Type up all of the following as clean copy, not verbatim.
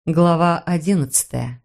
Глава 11.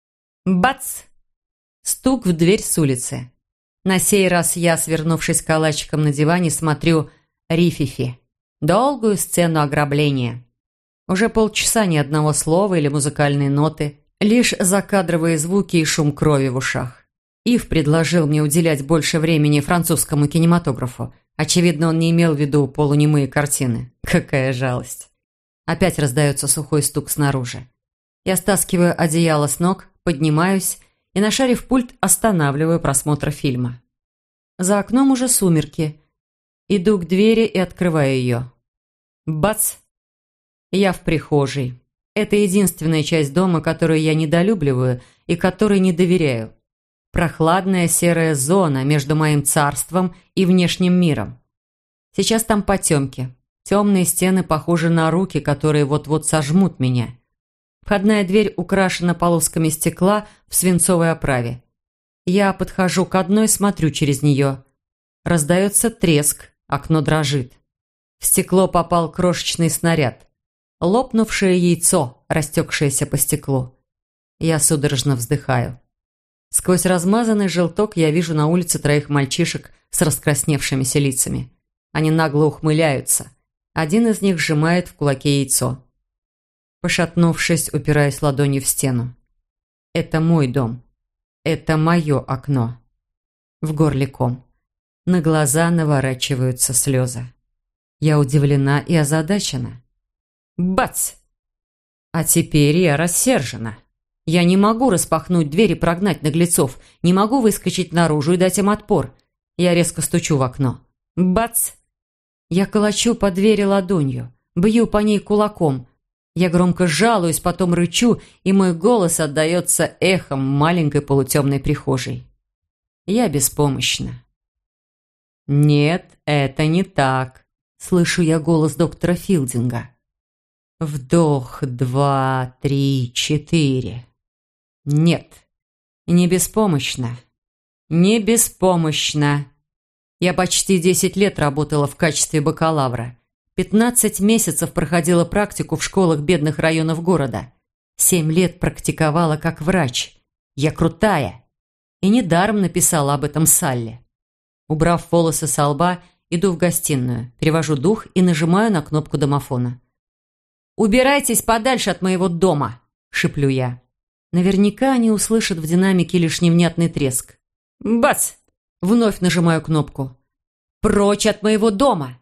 Бац! Стук в дверь с улицы. На сей раз я, свернувшись калачиком на диване, смотрю «Рифифи». Долгую сцену ограбления. Уже полчаса ни одного слова или музыкальной ноты, лишь закадровые звуки и шум крови в ушах. Ив предложил мне уделять больше времени французскому кинематографу. Очевидно, он не имел в виду полунемые картины. Какая жалость. Опять раздается сухой стук снаружи. Я стаскиваю одеяло с ног, поднимаюсь и, нашарив пульт, останавливаю просмотр фильма. За окном уже сумерки. Иду к двери и открываю ее. Бац! Я в прихожей. Это единственная часть дома, которую я недолюбливаю и которой не доверяю. Прохладная серая зона между моим царством и внешним миром. Сейчас там потемки. Темные стены похожи на руки, которые вот-вот сожмут меня. Входная дверь украшена полосками стекла в свинцовой оправе. Я подхожу к одной, смотрю через нее. Раздается треск, окно дрожит. В стекло попал крошечный снаряд. Лопнувшее яйцо, растекшееся по стеклу. Я судорожно вздыхаю. Сквозь размазанный желток я вижу на улице троих мальчишек с раскрасневшимися лицами. Они нагло ухмыляются. Один из них сжимает в кулаке яйцо. Пошатнувшись, упираюсь ладонью в стену. Это мой дом. Это мое окно. В горле ком. На глаза наворачиваются слезы. Я удивлена и озадачена. Бац! А теперь я рассержена. Я не могу распахнуть дверь и прогнать наглецов. Не могу выскочить наружу и дать им отпор. Я резко стучу в окно. Бац! Я колочу по двери ладонью. Бью по ней кулаком. Я громко жалуюсь, потом рычу, и мой голос отдается эхом в маленькой полутемной прихожей. Я беспомощна. «Нет, это не так», — слышу я голос доктора Филдинга. Вдох, 2, 3, 4. Нет, не беспомощна. Не беспомощна. Я почти 10 лет работала в качестве бакалавра. 15 месяцев проходила практику в школах бедных районов города. 7 лет практиковала как врач. Я крутая. И недаром написала об этом Салли. Убрав волосы со лба, иду в гостиную, перевожу дух и нажимаю на кнопку домофона. «Убирайтесь подальше от моего дома!» – шеплю я. Наверняка они услышат в динамике лишь невнятный треск. Бац! Вновь нажимаю кнопку. «Прочь от моего дома!»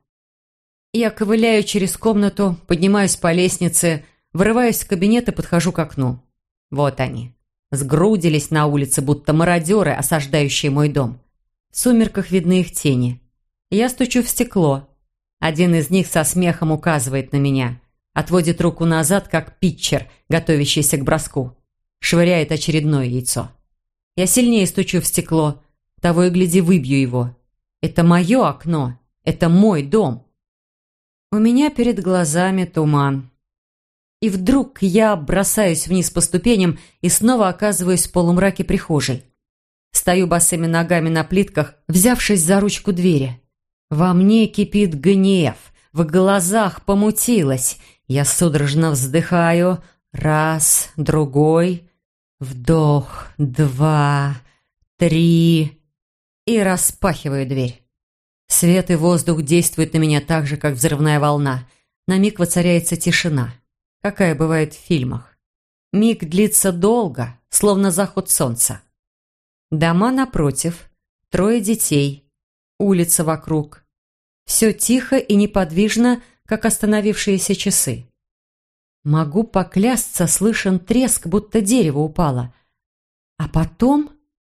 Я ковыляю через комнату, поднимаюсь по лестнице, вырываюсь в кабинет и подхожу к окну. Вот они. Сгрудились на улице, будто мародеры, осаждающие мой дом. В сумерках видны их тени. Я стучу в стекло. Один из них со смехом указывает на меня. Отводит руку назад, как питчер, готовящийся к броску. Швыряет очередное яйцо. Я сильнее стучу в стекло. Того и гляди, выбью его. Это мое окно. Это мой дом. У меня перед глазами туман. И вдруг я бросаюсь вниз по ступеням и снова оказываюсь в полумраке прихожей. Стою босыми ногами на плитках, взявшись за ручку двери. Во мне кипит гнев, в глазах помутилось. Я судорожно вздыхаю. Раз, другой. Вдох, 2, 3. И распахиваю дверь. Свет и воздух действуют на меня так же, как взрывная волна. На миг воцаряется тишина, какая бывает в фильмах. Миг длится долго, словно заход солнца. Дома напротив, 3 детей, улица вокруг. Все тихо и неподвижно, как остановившиеся часы. Могу поклясться, слышен треск, будто дерево упало. А потом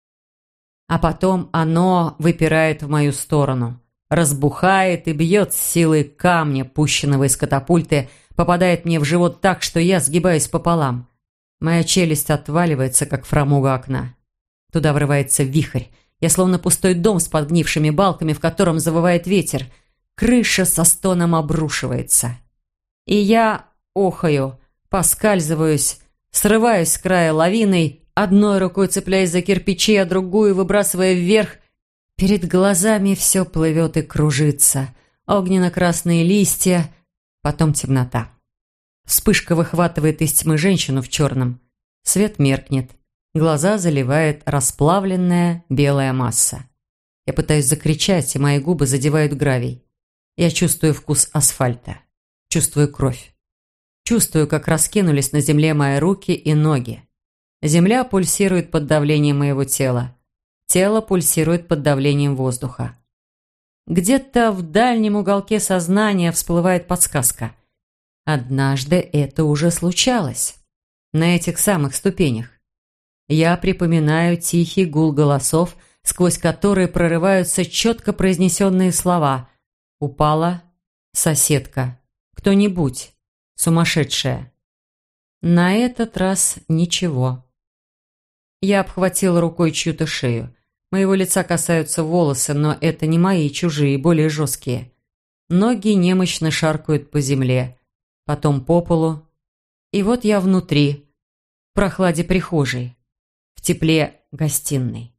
оно выпирает в мою сторону. Разбухает и бьет с силой камня, пущенного из катапульты, попадает мне в живот так, что я сгибаюсь пополам. Моя челюсть отваливается, как фрамуга окна. Туда врывается вихрь. Я словно пустой дом с подгнившими балками, в котором завывает ветер. Крыша со стоном обрушивается. И я охаю, поскальзываюсь, срываюсь с края лавиной, одной рукой цепляясь за кирпичи, а другую выбрасывая вверх. Перед глазами все плывет и кружится. Огненно-красные листья, потом темнота. Вспышка выхватывает из тьмы женщину в черном. Свет меркнет. Глаза заливает расплавленная белая масса. Я пытаюсь закричать, и мои губы задевают гравий. Я чувствую вкус асфальта. Чувствую кровь. Чувствую, как раскинулись на земле мои руки и ноги. Земля пульсирует под давлением моего тела. Тело пульсирует под давлением воздуха. Где-то в дальнем уголке сознания всплывает подсказка. Однажды это уже случалось. На этих самых ступенях. Я припоминаю тихий гул голосов, сквозь которые прорываются четко произнесенные слова. «Упала соседка. Кто-нибудь. Сумасшедшая». На этот раз ничего. Я обхватила рукой чью-то шею. Моего лица касаются волосы, но это не мои, чужие, более жесткие. Ноги немощно шаркают по земле, потом по полу. И вот я внутри, в прохладе прихожей, в тепле гостиной.